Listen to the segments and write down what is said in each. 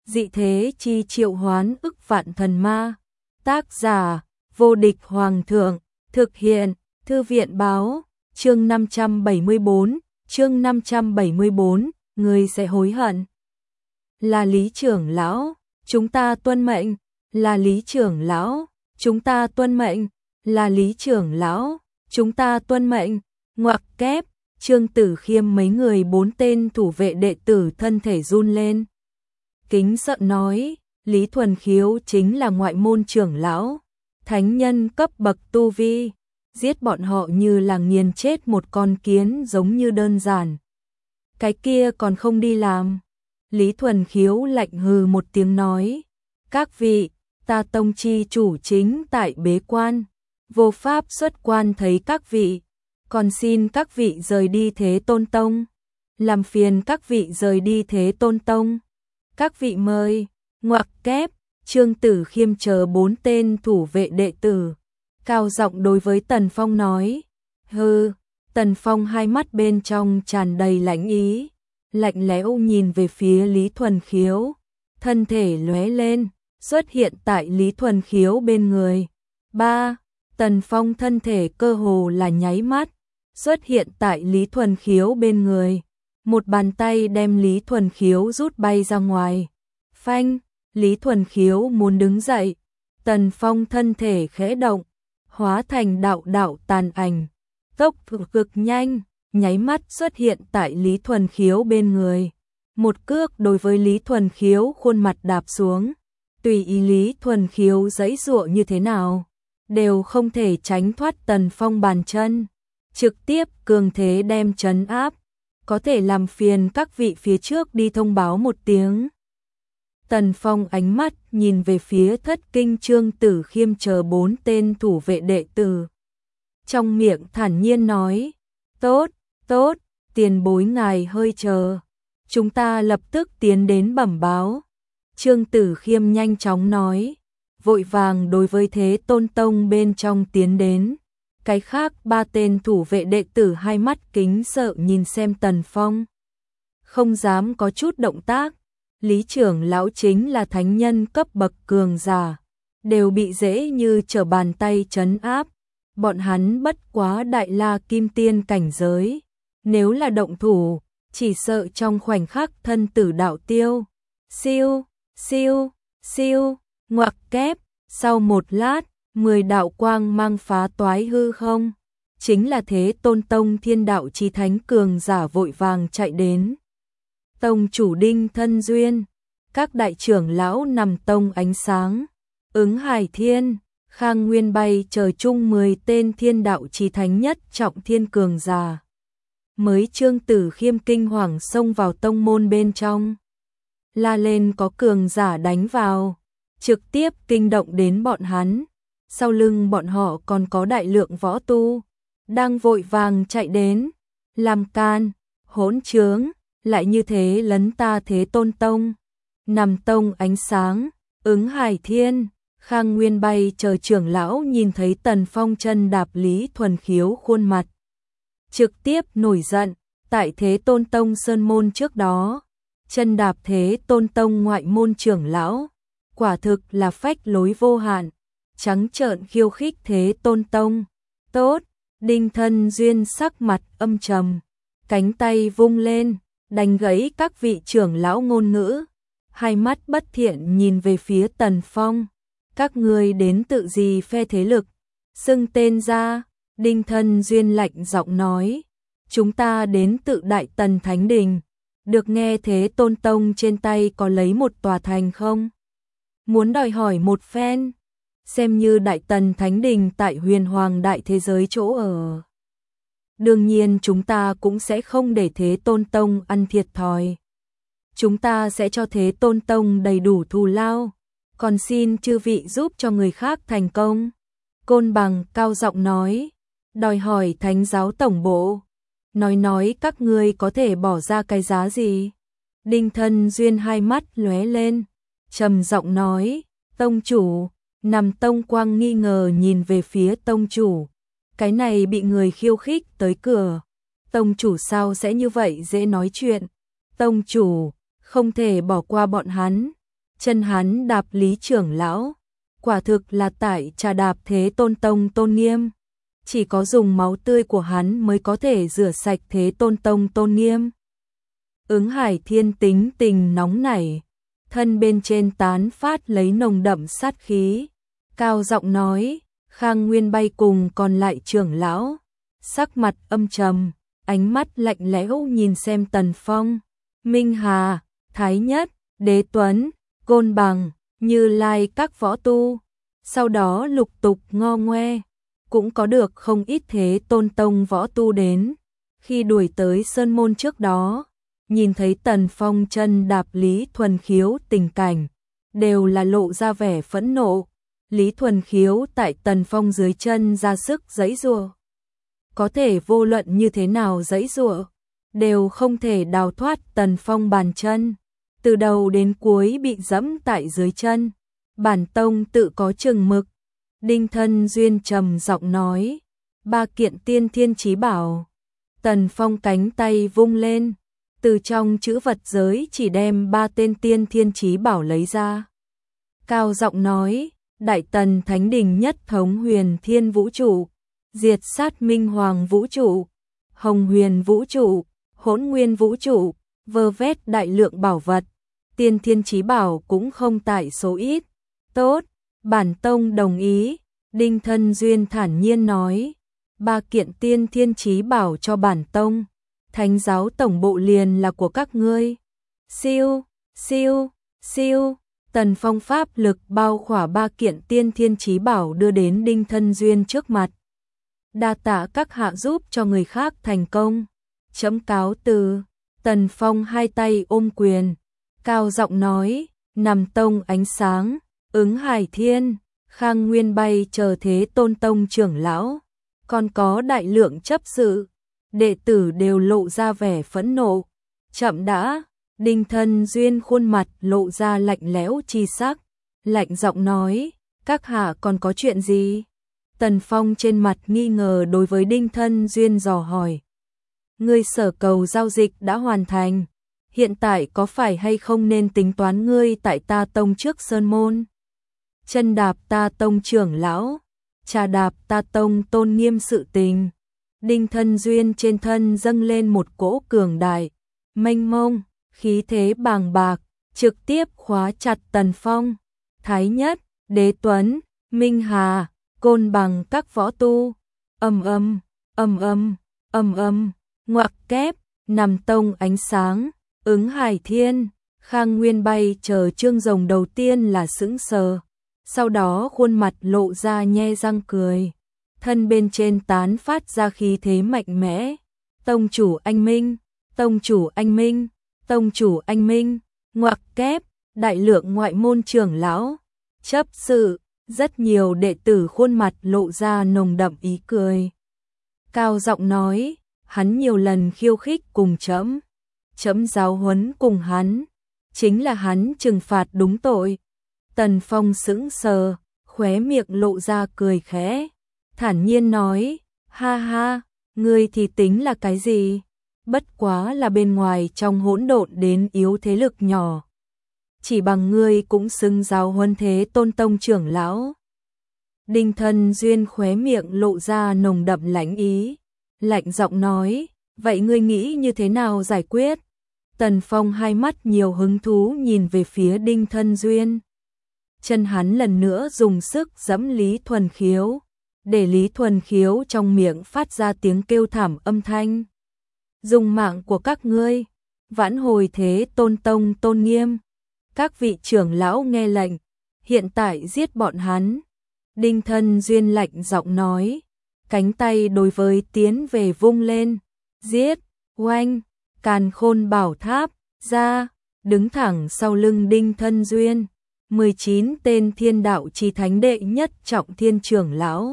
dị thế chi triệu hoán ức vạn thần ma. Tác giả, vô địch hoàng thượng, thực hiện, thư viện báo, chương 574, người sẽ hối hận. Là Lý trưởng lão, chúng ta tuân mệnh, là Lý trưởng lão, chúng ta tuân mệnh, là Lý trưởng lão, chúng ta tuân mệnh. Ngoặc kép, Trương Tử Khiêm mấy người 4 tên thủ vệ đệ tử thân thể run lên. Kính sợ nói, Lý Thuần Khiếu chính là ngoại môn trưởng lão, thánh nhân cấp bậc tu vi, giết bọn họ như là nghiền chết một con kiến giống như đơn giản. Cái kia còn không đi làm. Lý Thuần Khiếu lạnh hừ một tiếng nói, các vị, ta tông chi chủ chính tại bế quan, vô pháp xuất quan thấy các vị, còn xin các vị rời đi Thế Tôn Tông, làm phiền các vị rời đi Thế Tôn Tông. Các vị mời. Ngoặc kép, Trương Tử Khiêm chờ 4 tên thủ vệ đệ tử, cao giọng đối với Tần Phong nói, hừ. Tần Phong hai mắt bên trong tràn đầy lãnh ý, lạnh lẽo nhìn về phía Lý Thuần Khiếu, thân thể lóe lên, xuất hiện tại Lý Thuần Khiếu bên người. 3. Tần Phong thân thể cơ hồ là nháy mắt, xuất hiện tại Lý Thuần Khiếu bên người, một bàn tay đem Lý Thuần Khiếu rút bay ra ngoài. Phanh, Lý Thuần Khiếu muốn đứng dậy, Tần Phong thân thể khẽ động, hóa thành đạo đạo tàn ảnh, tốc độ cực nhanh, nháy mắt xuất hiện tại Lý Thuần Khiếu bên người. Một cước đối với Lý Thuần Khiếu khuôn mặt đạp xuống, tùy ý Lý Thuần Khiếu giãy giụa như thế nào, đều không thể tránh thoát Tần Phong bàn chân, trực tiếp cường thế đem trấn áp, có thể làm phiền các vị phía trước đi thông báo một tiếng. Tần Phong ánh mắt nhìn về phía Thất Kinh Trương Tử Khiêm chờ 4 tên thủ vệ đệ tử. Trong miệng thản nhiên nói, tốt, tốt, tiền bối ngài hơi chờ, chúng ta lập tức tiến đến bẩm báo. Trương Tử Khiêm nhanh chóng nói, vội vàng đối với Thế Tôn Tông bên trong tiến đến. Cái khác 3 tên thủ vệ đệ tử hai mắt kính sợ nhìn xem Tần Phong, không dám có chút động tác. Lý trưởng lão chính là thánh nhân cấp bậc cường giả, đều bị dễ như trở bàn tay trấn áp. Bọn hắn bất quá đại la kim tiên cảnh giới, nếu là động thủ, chỉ sợ trong khoảnh khắc thân tử đạo tiêu. Siêu, siêu, siêu, ngoặc kép, sau một lát, 10 đạo quang mang phá toái hư không, chính là Thế Tôn Tông Thiên Đạo Chí Thánh cường giả vội vàng chạy đến. Tông chủ Đinh Thân Duyên, các đại trưởng lão nằm tông ánh sáng, Ứng Hải Thiên, Khang Nguyên bay chờ chung 10 tên Thiên Đạo Chí Thánh nhất trọng thiên cường giả. Mới Trương Tử Khiêm kinh hoàng xông vào tông môn bên trong, la lên có cường giả đánh vào, trực tiếp kinh động đến bọn hắn. Sau lưng bọn họ còn có đại lượng võ tu, đang vội vàng chạy đến, làm can, hỗn trướng, lại như thế lấn ta Thế Tôn Tông. Nằm tông ánh sáng, Ứng Hải Thiên, Khang Nguyên bay chờ trưởng lão nhìn thấy Tần Phong chân đạp Lý Thuần Khiếu khuôn mặt, trực tiếp nổi giận. Tại Thế Tôn Tông sơn môn trước đó, chân đạp Thế Tôn Tông ngoại môn trưởng lão, quả thực là phách lối vô hạn, trắng trợn khiêu khích Thế Tôn Tông. Tốt, Đinh Thân Duyên sắc mặt âm trầm, cánh tay vung lên, đánh gãy các vị trưởng lão ngôn ngữ, hai mắt bất thiện nhìn về phía Tần Phong. Các ngươi đến tự gì phe thế lực, xưng tên ra. Đinh Thân Duyên lạnh giọng nói, chúng ta đến tự Đại Tần Thánh Đình, được nghe Thế Tôn Tông trên tay có lấy một tòa thành không? Muốn đòi hỏi một phen, xem như Đại Tần Thánh Đình tại huyền hoàng đại thế giới chỗ ở. Đương nhiên chúng ta cũng sẽ không để Thế Tôn Tông ăn thiệt thòi. Chúng ta sẽ cho Thế Tôn Tông đầy đủ thù lao, còn xin chư vị giúp cho người khác thành công. Côn Bằng cao giọng nói, đòi hỏi Thánh giáo tổng bộ, nói các ngươi có thể bỏ ra cái giá gì? Đinh Thân Duyên hai mắt lóe lên, trầm giọng nói, tông chủ. Nằm tông quang nghi ngờ nhìn về phía tông chủ, cái này bị người khiêu khích tới cửa, tông chủ sao sẽ như vậy dễ nói chuyện? Tông chủ, không thể bỏ qua bọn hắn, Chân hắn đạp Lý trưởng lão, quả thực là tại trà đạp Thế Tôn tông tôn nghiêm. Chỉ có dùng máu tươi của hắn mới có thể rửa sạch Thế Tôn tông tôn nghiêm. Ứng Hải Thiên tính tình nóng nảy, thân bên trên tán phát lấy nồng đậm sát khí, cao giọng nói, Khang Nguyên Bay cùng còn lại trưởng lão, sắc mặt âm trầm, ánh mắt lạnh lẽo nhìn xem Tần Phong, Minh Hà, Thái Nhất, Đế Tuấn, Côn Bằng, Như Lai các võ tu, sau đó lục tục ngo ngoe, cũng có được không ít Thế Tôn tông võ tu đến. Khi đuổi tới sơn môn trước đó, nhìn thấy Tần Phong chân đạp Lý Thuần Khiếu tình cảnh, đều là lộ ra vẻ phẫn nộ. Lý Thuần Khiếu tại Tần Phong dưới chân ra sức giãy giụa, có thể vô luận như thế nào giãy giụa, đều không thể đào thoát Tần Phong bàn chân, từ đầu đến cuối bị dẫm tại dưới chân. Bản tông tự có chừng mực. Đinh Thân Duyên trầm giọng nói, 3 kiện tiên thiên chí bảo. Tần Phong cánh tay vung lên, từ trong chữ vật giới chỉ đem 3 tên tiên thiên chí bảo lấy ra. Cao giọng nói, Đại Tần Thánh Đình Nhất Thống Huyền Thiên Vũ Trụ, Diệt Sát Minh Hoàng Vũ Trụ, Hồng Huyền Vũ Trụ, Hỗn Nguyên Vũ Trụ, vơ vét đại lượng bảo vật, tiên thiên chí bảo cũng không tại số ít. Tốt, bản tông đồng ý. Đinh Thân Duyên thản nhiên nói, 3 kiện tiên thiên chí bảo cho bản tông, Thánh giáo tổng bộ liền là của các ngươi. Siêu, siêu, siêu. Tần Phong pháp lực bao khỏa 3 kiện tiên thiên chí bảo đưa đến Đinh Thân Duyên trước mặt. Đa tạ các hạ giúp cho người khác thành công. Chấm cáo từ. Tần Phong hai tay ôm quyền, cao giọng nói, Nằm tông ánh sáng, Ứng Hải Thiên, Khang Nguyên Bay chờ Thế Tôn tông trưởng lão, còn có đại lượng chấp sự, đệ tử đều lộ ra vẻ phẫn nộ. Chậm đã. Đinh Thân Duyên khuôn mặt lộ ra lạnh lẽo chi sắc, lạnh giọng nói, các hạ còn có chuyện gì? Tần Phong trên mặt nghi ngờ đối với Đinh Thân Duyên dò hỏi. Ngươi sở cầu giao dịch đã hoàn thành, hiện tại có phải hay không nên tính toán ngươi tại ta tông trước sơn môn? Chân đạp ta tông trưởng lão, trà đạp ta tông tôn nghiêm sự tình. Đinh Thân Duyên trên thân dâng lên một cỗ cường đại, mênh mông, khí thế bàng bạc, trực tiếp khóa chặt Tần Phong, Thái Nhất, Đế Tuấn, Minh Hà, Côn Bằng các võ tu. Ầm ầm, ầm ầm, ầm ầm, ngoặc kép, Nằm tông ánh sáng, Ứng Hải Thiên, Khang Nguyên Bay chờ Trương Rồng đầu tiên là sững sờ, sau đó khuôn mặt lộ ra nhe răng cười, thân bên trên tán phát ra khí thế mạnh mẽ. Tông chủ anh minh, tông chủ anh minh, tông chủ anh minh, ngoặc kép, đại lượng ngoại môn trưởng lão, chấp sự, rất nhiều đệ tử khuôn mặt lộ ra nồng đậm ý cười. Cao giọng nói, hắn nhiều lần khiêu khích cùng chấm giáo huấn cùng hắn, chính là hắn trừng phạt đúng tội. Tần Phong sững sờ, khóe miệng lộ ra cười khẽ, thản nhiên nói, ha ha, ngươi thì tính là cái gì? Bất quá là bên ngoài trong hỗn độn đến yếu thế lực nhỏ. Chỉ bằng ngươi cũng xứng giáo huấn Thế Tôn tông trưởng lão. Đinh Thân Duyên khóe miệng lộ ra nồng đậm lãnh ý, lạnh giọng nói, vậy ngươi nghĩ như thế nào giải quyết? Tần Phong hai mắt nhiều hứng thú nhìn về phía Đinh Thân Duyên. Chân hắn lần nữa dùng sức giẫm Lý Thuần Khiếu, để Lý Thuần Khiếu trong miệng phát ra tiếng kêu thảm âm thanh. Dùng mạng của các ngươi, vãn hồi Thế Tôn tông tôn nghiêm. Các vị trưởng lão nghe lệnh, hiện tại giết bọn hắn. Đinh Thân Duyên lạnh giọng nói, cánh tay đối với tiến về vung lên, giết, oanh, Càn Khôn Bảo Tháp ra, đứng thẳng sau lưng Đinh Thân Duyên, 19 tên thiên đạo chí thánh đệ nhất trọng thiên trưởng lão.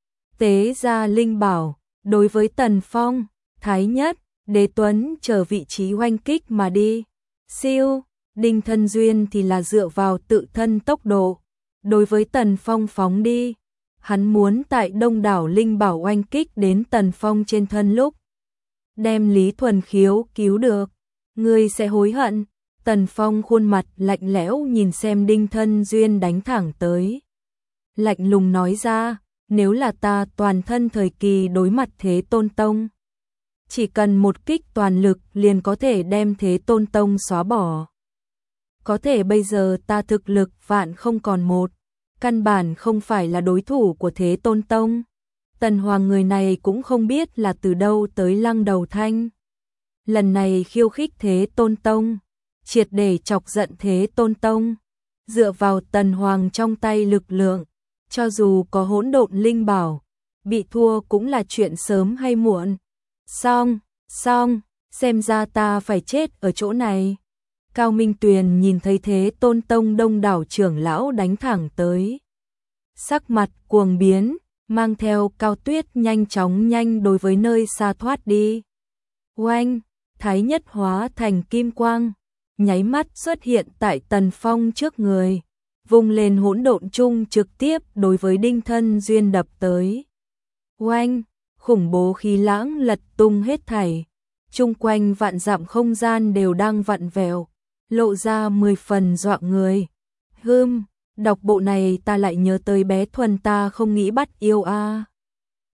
Tế ra linh bảo, đối với Tần Phong, Thái Nhất, Đế Tuấn chờ vị trí oanh kích mà đi. Siêu, Đinh Thân Duyên thì là dựa vào tự thân tốc độ, đối với Tần Phong phóng đi. Hắn muốn tại đông đảo linh bảo oanh kích đến Tần Phong trên thân lúc đem Lý Thuần Khiếu cứu được, ngươi sẽ hối hận. Tần Phong khuôn mặt lạnh lẽo nhìn xem Đinh Thân Duyên đánh thẳng tới. Lạnh lùng nói ra, nếu là ta toàn thân thời kỳ đối mặt Thế Tôn Tông, chỉ cần một kích toàn lực liền có thể đem Thế Tôn Tông xóa bỏ. Có thể bây giờ ta thực lực vạn không còn một, căn bản không phải là đối thủ của Thế Tôn Tông. Tần Hoàng người này cũng không biết là từ đâu tới Lăng Đầu Thanh. Lần này khiêu khích Thế Tôn Tông, triệt để chọc giận Thế Tôn Tông. Dựa vào Tần Hoàng trong tay lực lượng, cho dù có hỗn độn linh bảo, bị thua cũng là chuyện sớm hay muộn. Xong, xem ra ta phải chết ở chỗ này. Cao Minh Tuyền nhìn thấy Thế Tôn Tông đông đảo trưởng lão đánh thẳng tới. Sắc mặt cuồng biến, mang theo Cao Tuyết nhanh đối với nơi xa thoát đi. Oanh, Thái Nhất hóa thành kim quang, nháy mắt xuất hiện tại Tần Phong trước người, vung lên hỗn độn chung trực tiếp đối với Đinh Thân Duyên đập tới. Oanh, khủng bố khí lãng lật tung hết thảy, chung quanh vạn dặm không gian đều đang vặn vẹo, lộ ra 10 phần dọa người. Đọc bộ này ta lại nhớ tới bé Thuần ta không nghĩ bắt yêu a.